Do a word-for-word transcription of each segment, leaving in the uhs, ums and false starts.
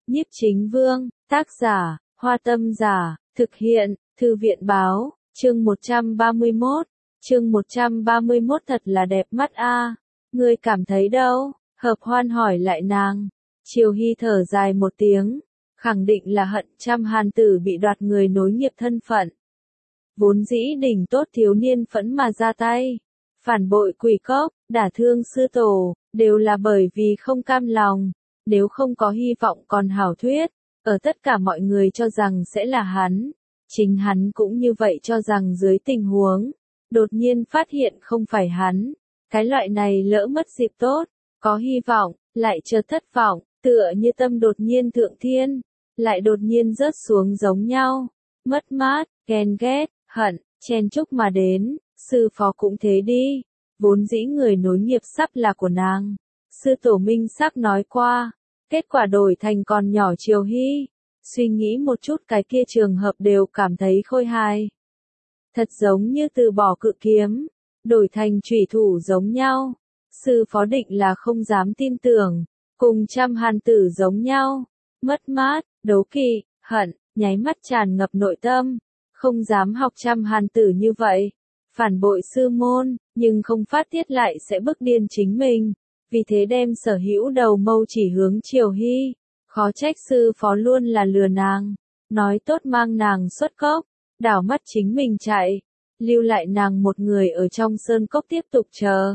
Nhiếp Chính Vương, tác giả, Hoa Tâm Giả, thực hiện, Thư viện Báo, chương một trăm ba mươi mốt, chương một trăm ba mươi mốt thật là đẹp mắt a. Ngươi cảm thấy đâu? Hợp Hoan hỏi lại nàng. Triều Hy thở dài một tiếng, khẳng định là hận trăm hàn tử bị đoạt người nối nghiệp thân phận. Vốn dĩ đỉnh tốt thiếu niên phẫn mà ra tay, phản bội quỷ cốc, đả thương sư tổ, đều là bởi vì không cam lòng, nếu không có hy vọng còn hảo thuyết, ở tất cả mọi người cho rằng sẽ là hắn, chính hắn cũng như vậy cho rằng dưới tình huống, đột nhiên phát hiện không phải hắn, cái loại này lỡ mất dịp tốt, có hy vọng, lại chợt thất vọng, tựa như tâm đột nhiên thượng thiên, lại đột nhiên rớt xuống giống nhau, mất mát, ghen ghét, hận, chen chúc mà đến, sư phó cũng thế đi, vốn dĩ người nối nghiệp sắp là của nàng, sư tổ minh sắc nói qua, kết quả đổi thành còn nhỏ Triều Hy, suy nghĩ một chút cái kia trường hợp đều cảm thấy khôi hài. Thật giống như từ bỏ cự kiếm, đổi thành chủy thủ giống nhau, sư phó định là không dám tin tưởng, cùng trăm hàn tử giống nhau, mất mát, đấu kỵ, hận, nháy mắt tràn ngập nội tâm, không dám học trăm hàn tử như vậy, phản bội sư môn, nhưng không phát tiết lại sẽ bức điên chính mình, vì thế đem sở hữu đầu mâu chỉ hướng Triều Hy, khó trách sư phó luôn là lừa nàng, nói tốt mang nàng xuất cốc, đảo mắt chính mình chạy, lưu lại nàng một người ở trong sơn cốc tiếp tục chờ.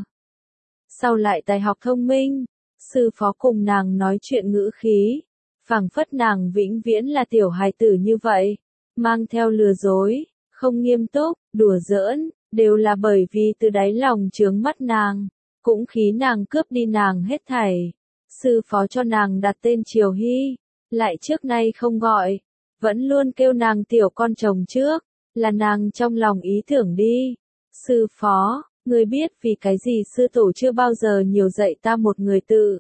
Sau lại tài học thông minh, sư phó cùng nàng nói chuyện ngữ khí, phảng phất nàng vĩnh viễn là tiểu hài tử như vậy, mang theo lừa dối, không nghiêm túc, đùa giỡn, đều là bởi vì từ đáy lòng chướng mắt nàng, cũng khí nàng cướp đi nàng hết thảy. Sư phó cho nàng đặt tên Triều Hy, lại trước nay không gọi, vẫn luôn kêu nàng tiểu con chồng trước, là nàng trong lòng ý tưởng đi. Sư phó, ngươi biết vì cái gì sư tổ chưa bao giờ nhiều dạy ta một người tự.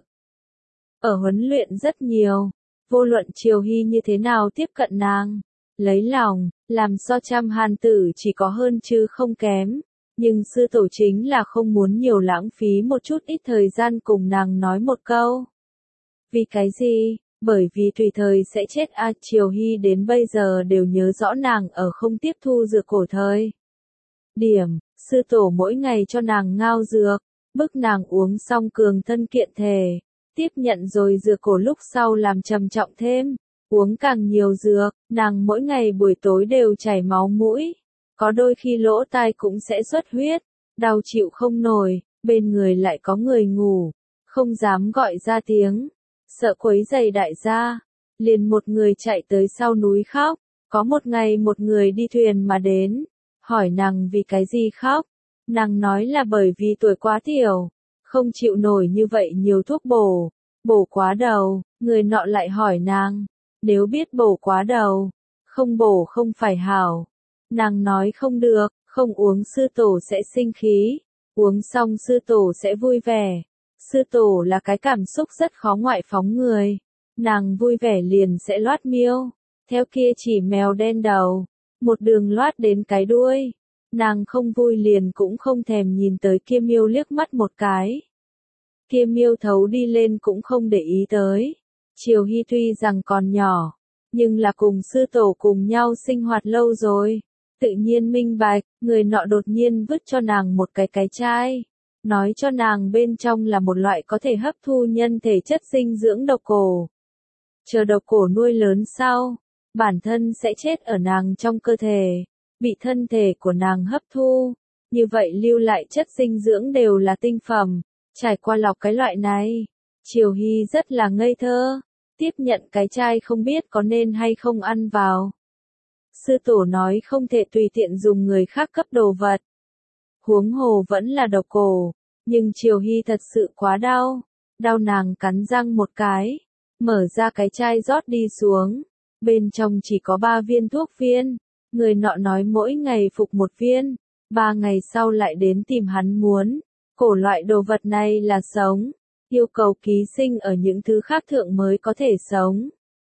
Ở huấn luyện rất nhiều, vô luận Triều Hy như thế nào tiếp cận nàng, lấy lòng, làm so trăm hàn tử chỉ có hơn chứ không kém. Nhưng sư tổ chính là không muốn nhiều lãng phí một chút ít thời gian cùng nàng nói một câu. Vì cái gì? Bởi vì tùy thời sẽ chết a. À, Triều Hy đến bây giờ đều nhớ rõ nàng ở không tiếp thu dược cổ thời. Điểm, sư tổ mỗi ngày cho nàng ngao dược, bức nàng uống xong cường thân kiện thể, tiếp nhận rồi dược cổ lúc sau làm trầm trọng thêm, uống càng nhiều dược, nàng mỗi ngày buổi tối đều chảy máu mũi. Có đôi khi lỗ tai cũng sẽ xuất huyết, đau chịu không nổi, bên người lại có người ngủ, không dám gọi ra tiếng, sợ quấy rầy đại gia, liền một người chạy tới sau núi khóc, có một ngày một người đi thuyền mà đến, hỏi nàng vì cái gì khóc, nàng nói là bởi vì tuổi quá tiểu, không chịu nổi như vậy nhiều thuốc bổ, bổ quá đầu, người nọ lại hỏi nàng, nếu biết bổ quá đầu, không bổ không phải hảo. Nàng nói không được, không uống sư tổ sẽ sinh khí, uống xong sư tổ sẽ vui vẻ. Sư tổ là cái cảm xúc rất khó ngoại phóng người, nàng vui vẻ liền sẽ loát miêu, theo kia chỉ mèo đen đầu, một đường loát đến cái đuôi, nàng không vui liền cũng không thèm nhìn tới kia miêu liếc mắt một cái. Kia miêu thấu đi lên cũng không để ý tới. Triều Hy tuy rằng còn nhỏ, nhưng là cùng sư tổ cùng nhau sinh hoạt lâu rồi. Tự nhiên minh bạch, người nọ đột nhiên vứt cho nàng một cái cái chai, nói cho nàng bên trong là một loại có thể hấp thu nhân thể chất dinh dưỡng độc cổ. Chờ độc cổ nuôi lớn sau, bản thân sẽ chết ở nàng trong cơ thể, bị thân thể của nàng hấp thu, như vậy lưu lại chất dinh dưỡng đều là tinh phẩm, trải qua lọc cái loại này. Triều Hy rất là ngây thơ, tiếp nhận cái chai không biết có nên hay không ăn vào. Sư tổ nói không thể tùy tiện dùng người khác cấp đồ vật. Huống hồ vẫn là độc cổ, nhưng Triều Hy thật sự quá đau, đau nàng cắn răng một cái, mở ra cái chai rót đi xuống, bên trong chỉ có ba viên thuốc viên, người nọ nói mỗi ngày phục một viên, ba ngày sau lại đến tìm hắn muốn, cổ loại đồ vật này là sống, yêu cầu ký sinh ở những thứ khác thượng mới có thể sống.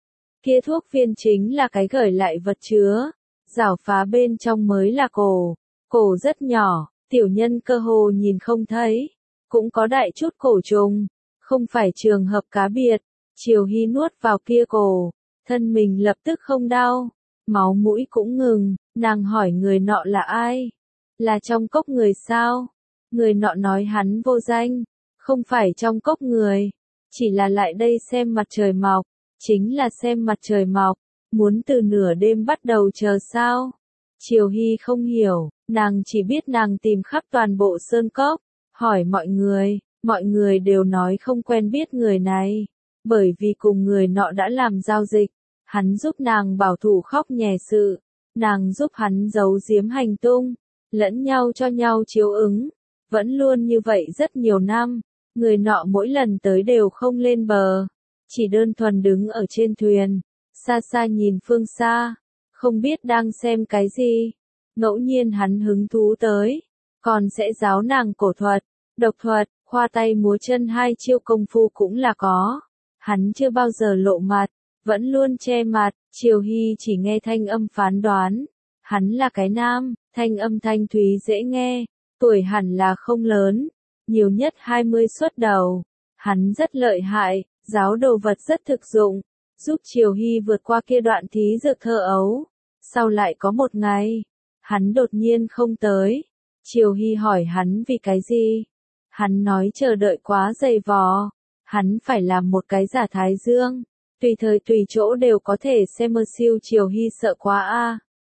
Kia thuốc viên chính là cái gởi lại vật chứa, rảo phá bên trong mới là cổ, cổ rất nhỏ, tiểu nhân cơ hồ nhìn không thấy, cũng có đại chút cổ trùng, không phải trường hợp cá biệt, Triều Hy nuốt vào kia cổ, thân mình lập tức không đau, máu mũi cũng ngừng, nàng hỏi người nọ là ai? Là trong cốc người sao? Người nọ nói hắn vô danh, không phải trong cốc người, chỉ là lại đây xem mặt trời mọc, chính là xem mặt trời mọc, muốn từ nửa đêm bắt đầu chờ sao? Triều Hy không hiểu, nàng chỉ biết nàng tìm khắp toàn bộ sơn cốc, hỏi mọi người, mọi người đều nói không quen biết người này, bởi vì cùng người nọ đã làm giao dịch, hắn giúp nàng bảo thủ khóc nhè sự, nàng giúp hắn giấu giếm hành tung, lẫn nhau cho nhau chiếu ứng, vẫn luôn như vậy rất nhiều năm, người nọ mỗi lần tới đều không lên bờ, chỉ đơn thuần đứng ở trên thuyền, xa xa nhìn phương xa, không biết đang xem cái gì, ngẫu nhiên hắn hứng thú tới, còn sẽ giáo nàng cổ thuật, độc thuật, khoa tay múa chân hai chiêu công phu cũng là có, hắn chưa bao giờ lộ mặt, vẫn luôn che mặt, Triều Hy chỉ nghe thanh âm phán đoán, hắn là cái nam, thanh âm thanh thúy dễ nghe, tuổi hẳn là không lớn, nhiều nhất hai mươi xuất đầu, hắn rất lợi hại, giáo đồ vật rất thực dụng, giúp Triều Hy vượt qua kia đoạn thí dược thơ ấu. Sau lại có một ngày, hắn đột nhiên không tới, Triều Hy hỏi hắn vì cái gì, hắn nói chờ đợi quá dày vò, hắn phải làm một cái giả thái dương, tùy thời tùy chỗ đều có thể xem mơ siêu. Triều Hy sợ quá a,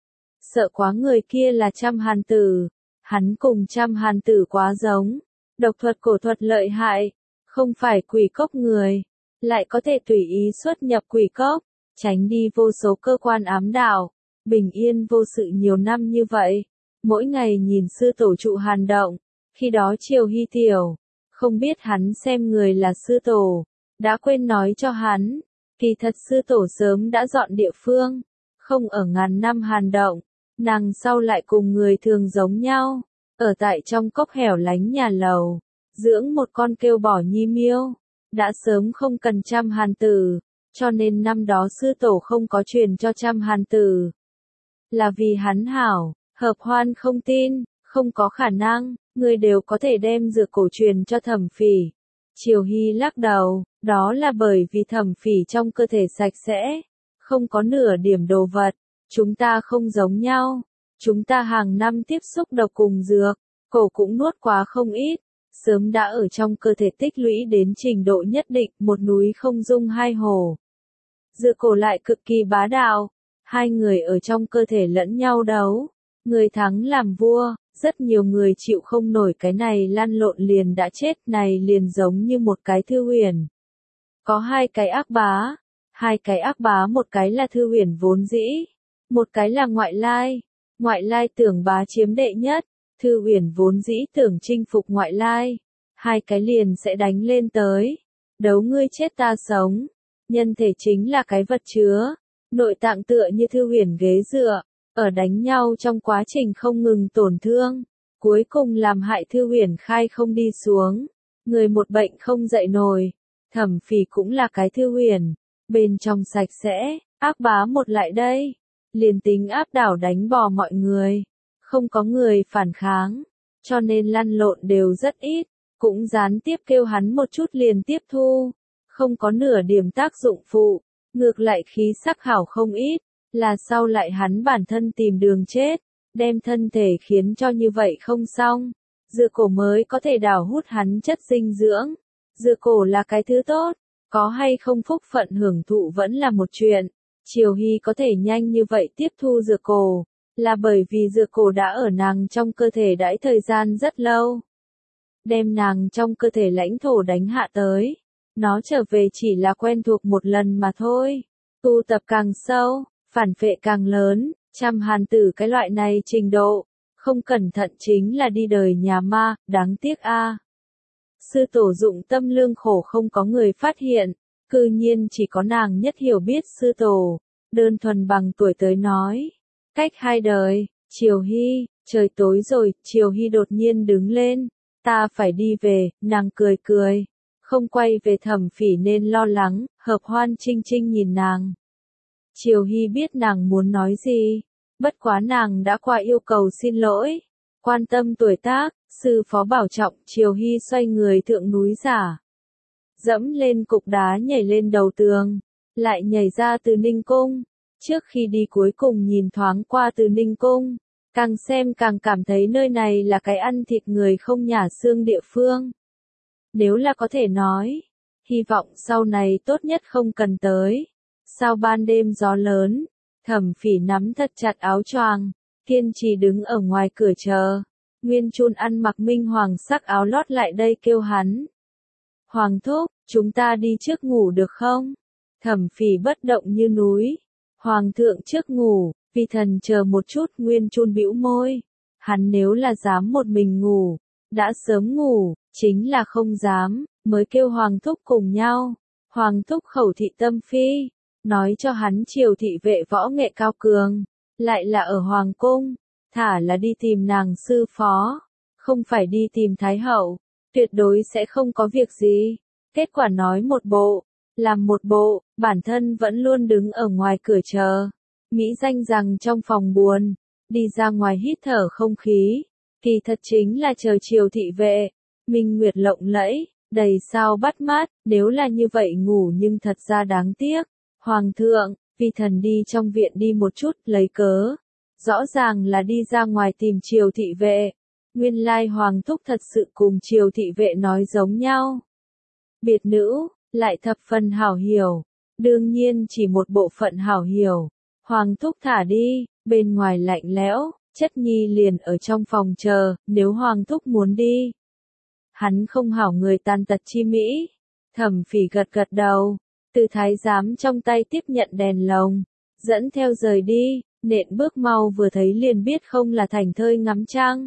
sợ quá, người kia là Trăm Hàn Tử, hắn cùng Trăm Hàn Tử quá giống, độc thuật cổ thuật lợi hại, không phải quỷ cốc người, lại có thể tùy ý xuất nhập quỷ cốc, tránh đi vô số cơ quan ám đạo, bình yên vô sự nhiều năm như vậy, mỗi ngày nhìn sư tổ trụ hàn động, khi đó Triều Hy tiểu, không biết hắn xem người là sư tổ, đã quên nói cho hắn, kỳ thật sư tổ sớm đã dọn địa phương, không ở ngàn năm hàn động, nàng sau lại cùng người thường giống nhau, ở tại trong cốc hẻo lánh nhà lầu, dưỡng một con kêu bỏ nhi miêu, đã sớm không cần Trăm Hàn Tử, cho nên năm đó sư tổ không có truyền cho Trăm Hàn Tử. Là vì hắn hảo, Hợp Hoan không tin, không có khả năng, người đều có thể đem dược cổ truyền cho Thẩm Phỉ. Triều Hy lắc đầu, đó là bởi vì Thẩm Phỉ trong cơ thể sạch sẽ, không có nửa điểm đồ vật, chúng ta không giống nhau, chúng ta hàng năm tiếp xúc độc cùng dược, cổ cũng nuốt quá không ít, sớm đã ở trong cơ thể tích lũy đến trình độ nhất định, một núi không dung hai hồ. Dược cổ lại cực kỳ bá đạo, hai người ở trong cơ thể lẫn nhau đấu, người thắng làm vua, rất nhiều người chịu không nổi cái này lăn lộn liền đã chết, này liền giống như một cái Thư Huyền. Có hai cái ác bá, hai cái ác bá, một cái là Thư Huyền vốn dĩ, một cái là Ngoại Lai, Ngoại Lai tưởng bá chiếm đệ nhất, Thư Huyền vốn dĩ tưởng chinh phục Ngoại Lai, hai cái liền sẽ đánh lên tới, đấu ngươi chết ta sống, nhân thể chính là cái vật chứa, nội tạng tựa như Thư Huyền ghế dựa, ở đánh nhau trong quá trình không ngừng tổn thương, cuối cùng làm hại Thư Huyền khai không đi xuống, người một bệnh không dậy nổi, Thẩm Phỉ cũng là cái Thư Huyền, bên trong sạch sẽ, ác bá một lại đây, liền tính áp đảo đánh bỏ mọi người, không có người phản kháng, cho nên lăn lộn đều rất ít, cũng gián tiếp kêu hắn một chút liền tiếp thu, không có nửa điểm tác dụng phụ, ngược lại khí sắc hảo không ít, là sau lại hắn bản thân tìm đường chết, đem thân thể khiến cho như vậy không xong, dược cổ mới có thể đào hút hắn chất dinh dưỡng, dược cổ là cái thứ tốt, có hay không phúc phận hưởng thụ vẫn là một chuyện, Triều Hy có thể nhanh như vậy tiếp thu dược cổ, là bởi vì dược cổ đã ở nàng trong cơ thể đãi thời gian rất lâu, đem nàng trong cơ thể lãnh thổ đánh hạ tới, nó trở về chỉ là quen thuộc một lần mà thôi, tu tập càng sâu, phản phệ càng lớn, Trăm Hàn Tử cái loại này trình độ, không cẩn thận chính là đi đời nhà ma, đáng tiếc a. Sư tổ dụng tâm lương khổ không có người phát hiện, cư nhiên chỉ có nàng nhất hiểu biết sư tổ, đơn thuần bằng tuổi tới nói. Cách hai đời, Triều Hy, trời tối rồi, Triều Hy đột nhiên đứng lên, ta phải đi về, nàng cười cười, không quay về Thẩm Phỉ nên lo lắng, Hợp Hoan Trinh Trinh nhìn nàng. Triều Hy biết nàng muốn nói gì, bất quá nàng đã qua yêu cầu xin lỗi, quan tâm tuổi tác, sư phó bảo trọng, Triều Hy xoay người thượng núi giả. dẫm lên cục đá nhảy lên đầu tường, lại nhảy ra Từ Ninh Cung. Trước khi đi cuối cùng nhìn thoáng qua Từ Ninh Cung, càng xem càng cảm thấy nơi này là cái ăn thịt người không nhả xương địa phương. Nếu là có thể nói, hy vọng sau này tốt nhất không cần tới. Sau ban đêm gió lớn, Thẩm Phỉ nắm thật chặt áo choàng, kiên trì đứng ở ngoài cửa chờ. Nguyên Chun ăn mặc minh hoàng sắc áo lót lại đây kêu hắn. Hoàng thúc, chúng ta đi trước ngủ được không? Thẩm Phỉ bất động như núi. Hoàng thượng trước ngủ, vi thần chờ một chút. Nguyên Chun bĩu môi. Hắn nếu là dám một mình ngủ, đã sớm ngủ, chính là không dám, mới kêu Hoàng thúc cùng nhau. Hoàng thúc khẩu thị tâm phi, nói cho hắn Triều thị vệ võ nghệ cao cường, lại là ở Hoàng cung, thả là đi tìm nàng sư phó, không phải đi tìm Thái hậu, tuyệt đối sẽ không có việc gì. Kết quả nói một bộ, làm một bộ, bản thân vẫn luôn đứng ở ngoài cửa chờ. Mỹ danh rằng trong phòng buồn, đi ra ngoài hít thở không khí, kỳ thật chính là chờ Triều thị vệ. Minh nguyệt lộng lẫy, đầy sao bắt mắt, nếu là như vậy ngủ nhưng thật ra đáng tiếc. Hoàng thượng, vi thần đi trong viện đi một chút, lấy cớ. Rõ ràng là đi ra ngoài tìm Triều thị vệ. Nguyên lai Hoàng thúc thật sự cùng Triều thị vệ nói giống nhau. Biệt nữ, lại thập phần hảo hiểu. Đương nhiên chỉ một bộ phận hảo hiểu. Hoàng thúc thả đi, bên ngoài lạnh lẽo, chất nhi liền ở trong phòng chờ, nếu Hoàng thúc muốn đi. Hắn không hảo người tàn tật chi mỹ. Thẩm Phỉ gật gật đầu, từ thái giám trong tay tiếp nhận đèn lồng, dẫn theo rời đi, nện bước mau vừa thấy liền biết không là thành thơi ngắm trăng.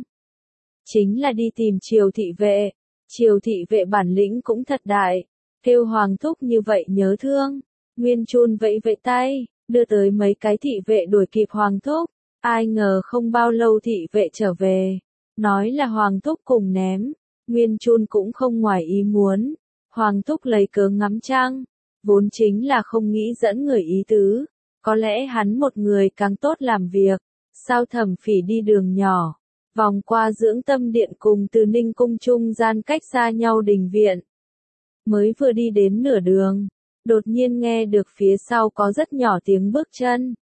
Chính là đi tìm Triều thị vệ. Triều thị vệ bản lĩnh cũng thật đại, kêu Hoàng thúc như vậy nhớ thương. Nguyên Chun vẫy vẫy tay, đưa tới mấy cái thị vệ đuổi kịp Hoàng thúc. Ai ngờ không bao lâu thị vệ trở về, nói là Hoàng thúc cùng ném. Nguyên Chun cũng không ngoài ý muốn. Hoàng thúc lấy cớ ngắm trăng, vốn chính là không nghĩ dẫn người ý tứ. Có lẽ hắn một người càng tốt làm việc. Sao Thẩm Phỉ đi đường nhỏ, vòng qua dưỡng tâm điện cùng Từ Ninh cung trung gian cách xa nhau đình viện. Mới vừa đi đến nửa đường, đột nhiên nghe được phía sau có rất nhỏ tiếng bước chân.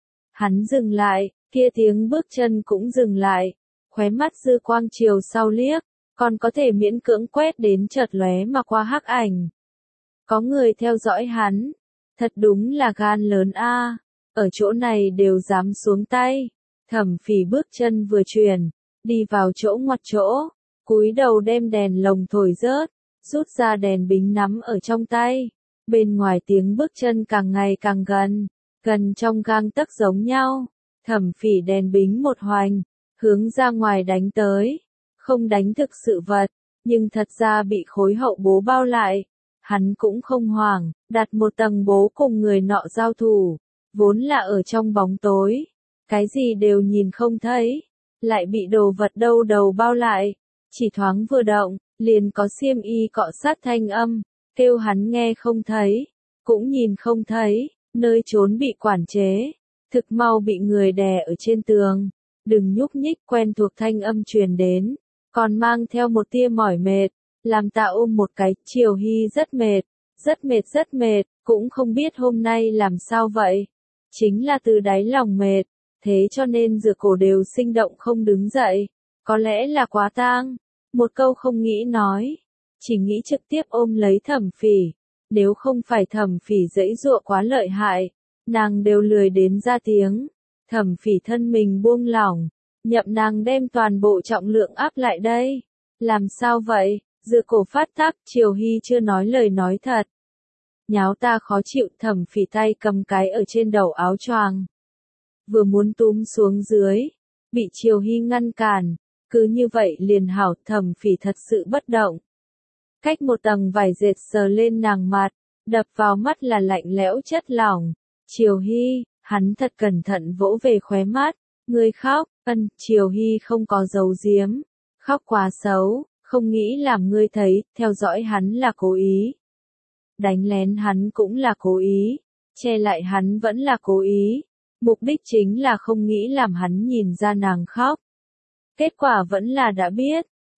Hắn dừng lại, kia tiếng bước chân cũng dừng lại, khóe mắt dư quang chiều sau liếc, còn có thể miễn cưỡng quét đến chợt lóe mà qua hắc ảnh. Có người theo dõi hắn, thật đúng là gan lớn a, ở chỗ này đều dám xuống tay. Thẩm Phỉ bước chân vừa chuyển, đi vào chỗ ngoặt chỗ, cúi đầu đem đèn lồng thổi rớt, rút ra đèn bính nắm ở trong tay. Bên ngoài tiếng bước chân càng ngày càng gần, gần trong gang tấc giống nhau. Thẩm Phỉ đèn bính một hoành, hướng ra ngoài đánh tới. Không đánh thực sự vật, nhưng thật ra bị khối hậu bố bao lại. Hắn cũng không hoảng, đặt một tầng bố cùng người nọ giao thủ, vốn là ở trong bóng tối, cái gì đều nhìn không thấy, lại bị đồ vật đâu đầu bao lại, chỉ thoáng vừa động, liền có xiêm y cọ sát thanh âm, kêu hắn nghe không thấy, cũng nhìn không thấy, nơi trốn bị quản chế, thực mau bị người đè ở trên tường, đừng nhúc nhích. Quen thuộc thanh âm truyền đến, còn mang theo một tia mỏi mệt, làm ta ôm một cái. Triều Hy rất mệt, rất mệt rất mệt, cũng không biết hôm nay làm sao vậy, chính là từ đáy lòng mệt, thế cho nên dựa cổ đều sinh động không đứng dậy, có lẽ là quá tang, một câu không nghĩ nói, chỉ nghĩ trực tiếp ôm lấy Thẩm Phỉ. Nếu không phải Thẩm Phỉ giãy giụa quá lợi hại, nàng đều lười đến ra tiếng. Thẩm Phỉ thân mình buông lỏng, nhậm nàng đem toàn bộ trọng lượng áp lại đây. Làm sao vậy? Dựa cổ phát tác. Triều Hy chưa nói lời nói thật. Nháo ta khó chịu. Thẩm Phỉ tay cầm cái ở trên đầu áo choàng, vừa muốn túm xuống dưới, bị Triều Hy ngăn cản. Cứ như vậy liền hảo. Thẩm Phỉ thật sự bất động. Cách một tầng vải dệt sờ lên nàng mặt, đập vào mắt là lạnh lẽo chất lỏng. Triều Hy, hắn thật cẩn thận vỗ về khóe mắt. Ngươi khóc. Ân. Triều Hy không có giấu giếm, khóc quá xấu, không nghĩ làm ngươi thấy. Theo dõi hắn là cố ý, đánh lén hắn cũng là cố ý, che lại hắn vẫn là cố ý, mục đích chính là không nghĩ làm hắn nhìn ra nàng khóc. Kết quả vẫn là đã biết.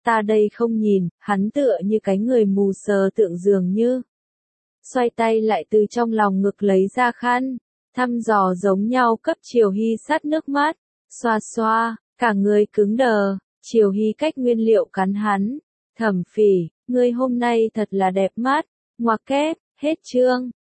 Ta đây không nhìn, hắn tựa như cái người mù sờ tượng dường như. Xoay tay lại từ trong lòng ngực lấy ra khăn, thăm dò giống nhau cấp Triều Hy sát nước mắt, xoa xoa, cả người cứng đờ, Triều Hy cách nguyên liệu cắn hắn, Thẩm Phỉ, ngươi hôm nay thật là đẹp mắt, ngoặc kép, hết chương.